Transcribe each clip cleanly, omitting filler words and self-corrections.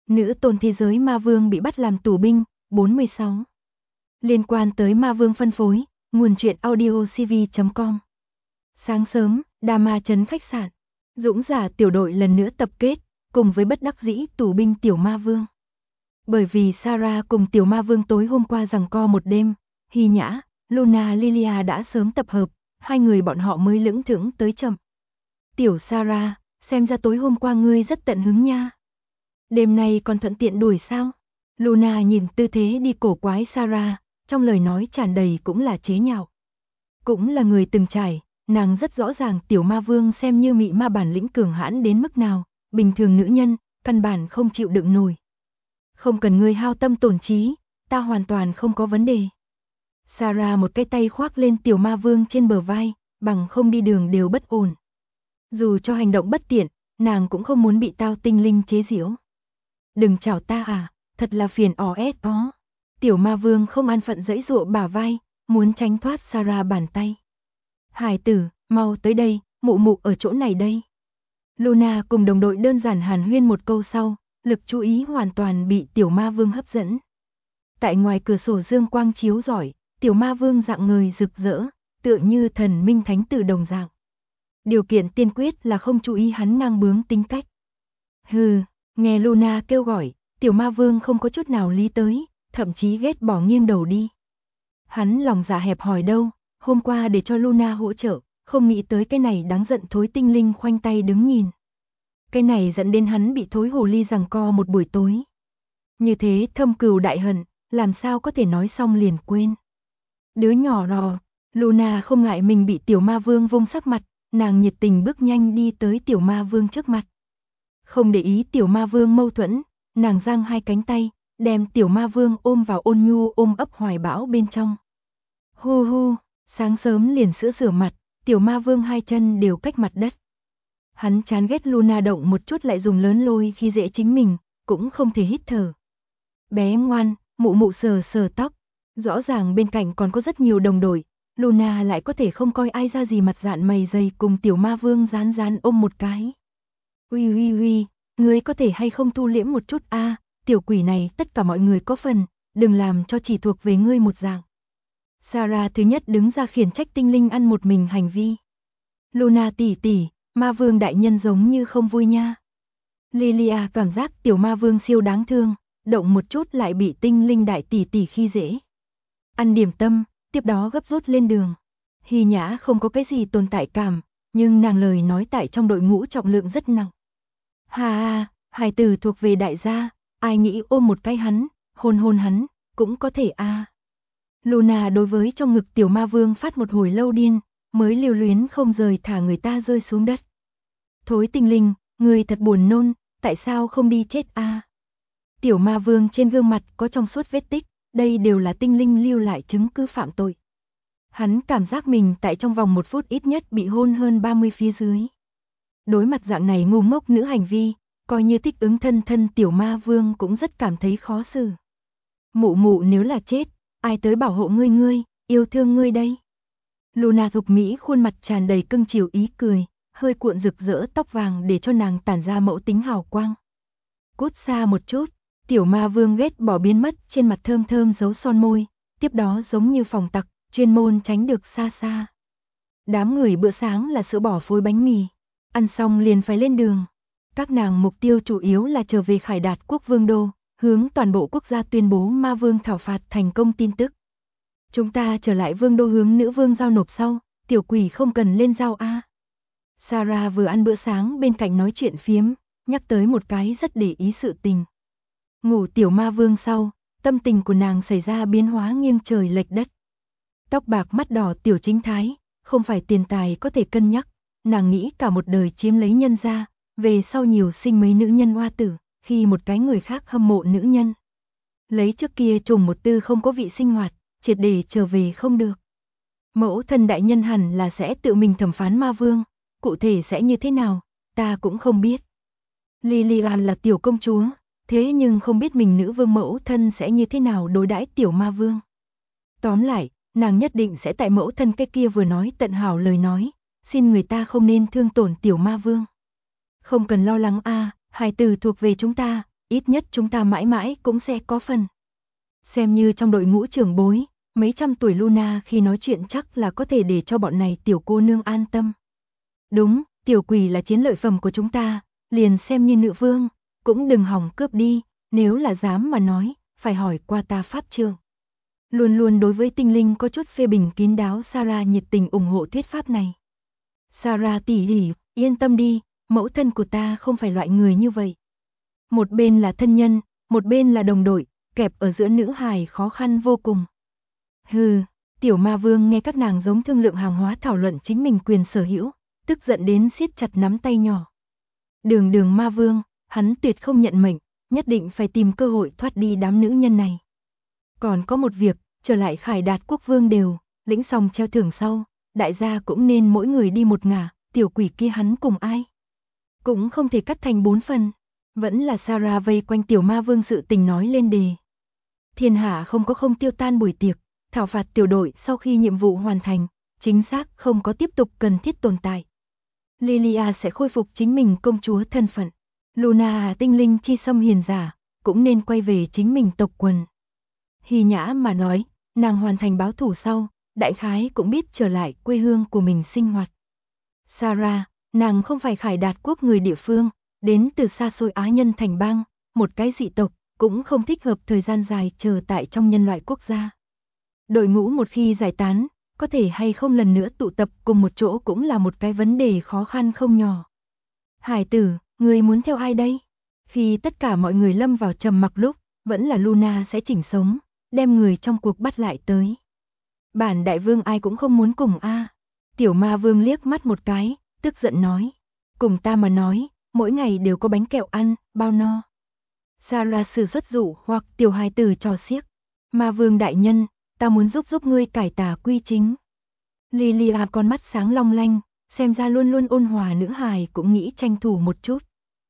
Nữ tôn thế giới ma vương bị bắt làm tù binh, 46. Liên quan tới ma vương phân phối, nguồn truyện audio cv.com. Sáng sớm, Đa Ma trấn khách sạn. Dũng giả tiểu đội lần nữa tập kết, cùng với bất đắc dĩ tù binh tiểu ma vương. Bởi vì Sarah cùng tiểu ma vương tối hôm qua giằng co một đêm, Hy Nhã, Luna Lilia đã sớm tập hợp, hai người bọn họ mới lững thững tới chậm. Tiểu Sarah, xem ra tối hôm qua ngươi rất tận hứng nha. Đêm nay còn thuận tiện đuổi sao? Luna nhìn tư thế đi cổ quái Sarah, trong lời nói tràn đầy cũng là chế nhạo. Cũng là người từng trải, nàng rất rõ ràng tiểu ma vương xem như mị ma bản lĩnh cường hãn đến mức nào, bình thường nữ nhân, căn bản không chịu đựng nổi. Không cần ngươi hao tâm tổn trí, ta hoàn toàn không có vấn đề. Sarah một cái tay khoác lên tiểu ma vương trên bờ vai, bằng không đi đường đều bất ổn. Dù cho hành động bất tiện, nàng cũng không muốn bị tao tinh linh chế giễu. Đừng chào ta à, thật là phiền ó. Tiểu ma vương không an phận giãy giụa bả vai, muốn tránh thoát Sarah bàn tay. Hải tử, mau tới đây, mụ mụ ở chỗ này đây. Luna cùng đồng đội đơn giản hàn huyên một câu sau, lực chú ý hoàn toàn bị tiểu ma vương hấp dẫn. Tại ngoài cửa sổ dương quang chiếu rọi, tiểu ma vương dạng người rực rỡ, tựa như thần minh thánh tử đồng dạng. Điều kiện tiên quyết là không chú ý hắn ngang bướng tính cách. Hừ, nghe Luna kêu gọi, tiểu ma vương không có chút nào lý tới, thậm chí ghét bỏ nghiêng đầu đi. Hắn lòng dạ hẹp hòi đâu, hôm qua để cho Luna hỗ trợ, không nghĩ tới cái này đáng giận thối tinh linh khoanh tay đứng nhìn. Cái này dẫn đến hắn bị thối hồ ly giằng co một buổi tối. Như thế thâm cừu đại hận, làm sao có thể nói xong liền quên. Đứa nhỏ rò, Luna không ngại mình bị tiểu ma vương vung sắc mặt, nàng nhiệt tình bước nhanh đi tới tiểu ma vương trước mặt. Không để ý tiểu ma vương mâu thuẫn, nàng giang hai cánh tay, đem tiểu ma vương ôm vào ôn nhu ôm ấp hoài bão bên trong. Hu hu, sáng sớm liền rửa mặt, tiểu ma vương hai chân đều cách mặt đất. Hắn chán ghét Luna động một chút lại dùng lớn lôi khi dễ chính mình, cũng không thể hít thở. Bé ngoan, mụ mụ sờ sờ tóc, rõ ràng bên cạnh còn có rất nhiều đồng đội, Luna lại có thể không coi ai ra gì mặt dạn mày dày cùng tiểu ma vương rán ôm một cái. Uy, ngươi có thể hay không thu liễm một chút a, tiểu quỷ này tất cả mọi người có phần, đừng làm cho chỉ thuộc về ngươi một dạng. Sarah thứ nhất đứng ra khiển trách tinh linh ăn một mình hành vi. Luna tỷ tỷ, ma vương đại nhân giống như không vui nha. Lilia cảm giác tiểu ma vương siêu đáng thương, động một chút lại bị tinh linh đại tỷ tỷ khi dễ. Ăn điểm tâm, tiếp đó gấp rút lên đường. Hy Nhã không có cái gì tồn tại cảm, nhưng nàng lời nói tại trong đội ngũ trọng lượng rất nặng. Hà, hài tử thuộc về đại gia, ai nghĩ ôm một cái hắn, hôn hắn, cũng có thể a. Luna đối với trong ngực tiểu ma vương phát một hồi lâu điên, mới lưu luyến không rời thả người ta rơi xuống đất. Thối tinh linh, người thật buồn nôn, tại sao không đi chết a? Tiểu ma vương trên gương mặt có trong suốt vết tích, đây đều là tinh linh lưu lại chứng cứ phạm tội. Hắn cảm giác mình tại trong vòng 1 phút ít nhất bị hôn hơn 30 phía dưới. Đối mặt dạng này ngu ngốc nữ hành vi, coi như thích ứng thân tiểu ma vương cũng rất cảm thấy khó xử. Mụ mụ nếu là chết, ai tới bảo hộ ngươi, yêu thương ngươi đây. Luna thục mỹ khuôn mặt tràn đầy cưng chiều ý cười, hơi cuộn rực rỡ tóc vàng để cho nàng tản ra mẫu tính hào quang. Cút xa một chút, tiểu ma vương ghét bỏ biến mất trên mặt thơm dấu son môi, tiếp đó giống như phòng tặc, chuyên môn tránh được xa. Đám người bữa sáng là sữa bò phối bánh mì, ăn xong liền phải lên đường. Các nàng mục tiêu chủ yếu là trở về Khải Đạt quốc vương đô, hướng toàn bộ quốc gia tuyên bố ma vương thảo phạt thành công tin tức. Chúng ta trở lại vương đô hướng nữ vương giao nộp sau, tiểu quỷ không cần lên giao a. Sarah vừa ăn bữa sáng bên cạnh nói chuyện phiếm, nhắc tới một cái rất để ý sự tình. Ngủ tiểu ma vương sau, tâm tình của nàng xảy ra biến hóa nghiêng trời lệch đất. Tóc bạc mắt đỏ tiểu chính thái, không phải tiền tài có thể cân nhắc, nàng nghĩ cả một đời chiếm lấy nhân gia, về sau nhiều sinh mấy nữ nhân oa tử, khi một cái người khác hâm mộ nữ nhân. Lấy trước kia trùng một tư không có vị sinh hoạt, triệt để trở về không được. Mẫu thân đại nhân hẳn là sẽ tự mình thẩm phán ma vương, cụ thể sẽ như thế nào, ta cũng không biết. Lilian là tiểu công chúa, thế nhưng không biết mình nữ vương mẫu thân sẽ như thế nào đối đãi tiểu ma vương. Tóm lại, nàng nhất định sẽ tại mẫu thân cái kia vừa nói tận hảo lời nói, xin người ta không nên thương tổn tiểu ma vương. Không cần lo lắng a, hài tử thuộc về chúng ta, ít nhất chúng ta mãi mãi cũng sẽ có phần. Xem như trong đội ngũ trưởng bối, mấy trăm tuổi Luna khi nói chuyện chắc là có thể để cho bọn này tiểu cô nương an tâm. Đúng, tiểu quỷ là chiến lợi phẩm của chúng ta, liền xem như nữ vương, cũng đừng hòng cướp đi, nếu là dám mà nói, phải hỏi qua ta pháp trường. Luôn luôn đối với tinh linh có chút phê bình kín đáo, Sarah nhiệt tình ủng hộ thuyết pháp này. Sarah tỷ tỷ, yên tâm đi, mẫu thân của ta không phải loại người như vậy. Một bên là thân nhân, một bên là đồng đội, kẹp ở giữa nữ hài khó khăn vô cùng. Hừ, tiểu ma vương nghe các nàng giống thương lượng hàng hóa thảo luận chính mình quyền sở hữu, tức giận đến siết chặt nắm tay nhỏ. Đường ma vương, hắn tuyệt không nhận mệnh, nhất định phải tìm cơ hội thoát đi đám nữ nhân này. Còn có một việc, trở lại Khải Đạt quốc vương đều, lĩnh xong treo thưởng sau, đại gia cũng nên mỗi người đi một ngả, tiểu quỷ kia hắn cùng ai? Cũng không thể cắt thành 4 phần. Vẫn là Sarah vây quanh tiểu ma vương sự tình nói lên đề. Thiên hạ không có không tiêu tan buổi tiệc, thảo phạt tiểu đội sau khi nhiệm vụ hoàn thành, chính xác không có tiếp tục cần thiết tồn tại. Lilia sẽ khôi phục chính mình công chúa thân phận. Luna tinh linh chi xâm hiền giả, cũng nên quay về chính mình tộc quần. Hy nhã mà nói, nàng hoàn thành báo thủ sau, đại khái cũng biết trở lại quê hương của mình sinh hoạt. Sarah, nàng không phải Khải Đạt quốc người địa phương, đến từ xa xôi Á Nhân thành bang, một cái dị tộc, cũng không thích hợp thời gian dài chờ tại trong nhân loại quốc gia. Đội ngũ một khi giải tán, có thể hay không lần nữa tụ tập cùng một chỗ cũng là một cái vấn đề khó khăn không nhỏ. Hải tử, người muốn theo ai đây? Khi tất cả mọi người lâm vào trầm mặc lúc, vẫn là Luna sẽ chỉnh sống, đem người trong cuộc bắt lại tới. Bản đại vương ai cũng không muốn cùng a. Tiểu ma vương liếc mắt một cái, tức giận nói. Cùng ta mà nói, mỗi ngày đều có bánh kẹo ăn, bao no. Sarah sử xuất dụ hoặc tiểu hài tử trò xiếc. Ma vương đại nhân, ta muốn giúp ngươi cải tà quy chính. Lilia con mắt sáng long lanh, xem ra luôn luôn ôn hòa nữ hài cũng nghĩ tranh thủ một chút.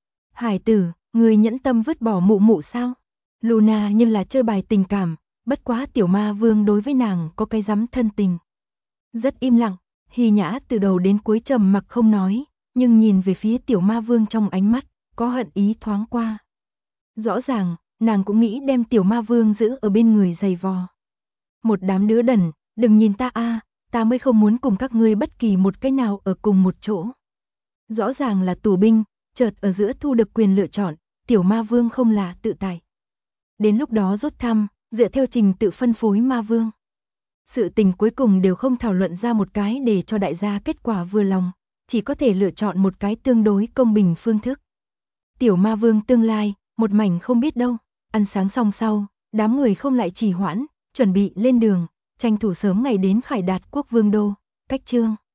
Hài tử, ngươi nhẫn tâm vứt bỏ mụ mụ sao? Luna như là chơi bài tình cảm, bất quá tiểu ma vương đối với nàng có cái dám thân tình. Rất im lặng, Hy nhã từ đầu đến cuối trầm mặc không nói, nhưng nhìn về phía tiểu ma vương trong ánh mắt, có hận ý thoáng qua. Rõ ràng, nàng cũng nghĩ đem tiểu ma vương giữ ở bên người giày vò. Một đám đứa đần, đừng nhìn ta a, ta mới không muốn cùng các ngươi bất kỳ một cái nào ở cùng một chỗ. Rõ ràng là tù binh, chợt ở giữa thu được quyền lựa chọn, tiểu ma vương không là tự tại. Đến lúc đó rút thăm, dựa theo trình tự phân phối ma vương. Sự tình cuối cùng đều không thảo luận ra một cái để cho đại gia kết quả vừa lòng, chỉ có thể lựa chọn một cái tương đối công bình phương thức. Tiểu ma vương tương lai, một mảnh không biết đâu, ăn sáng xong sau, đám người không lại trì hoãn, chuẩn bị lên đường, tranh thủ sớm ngày đến Khải Đạt quốc vương đô, cách chương.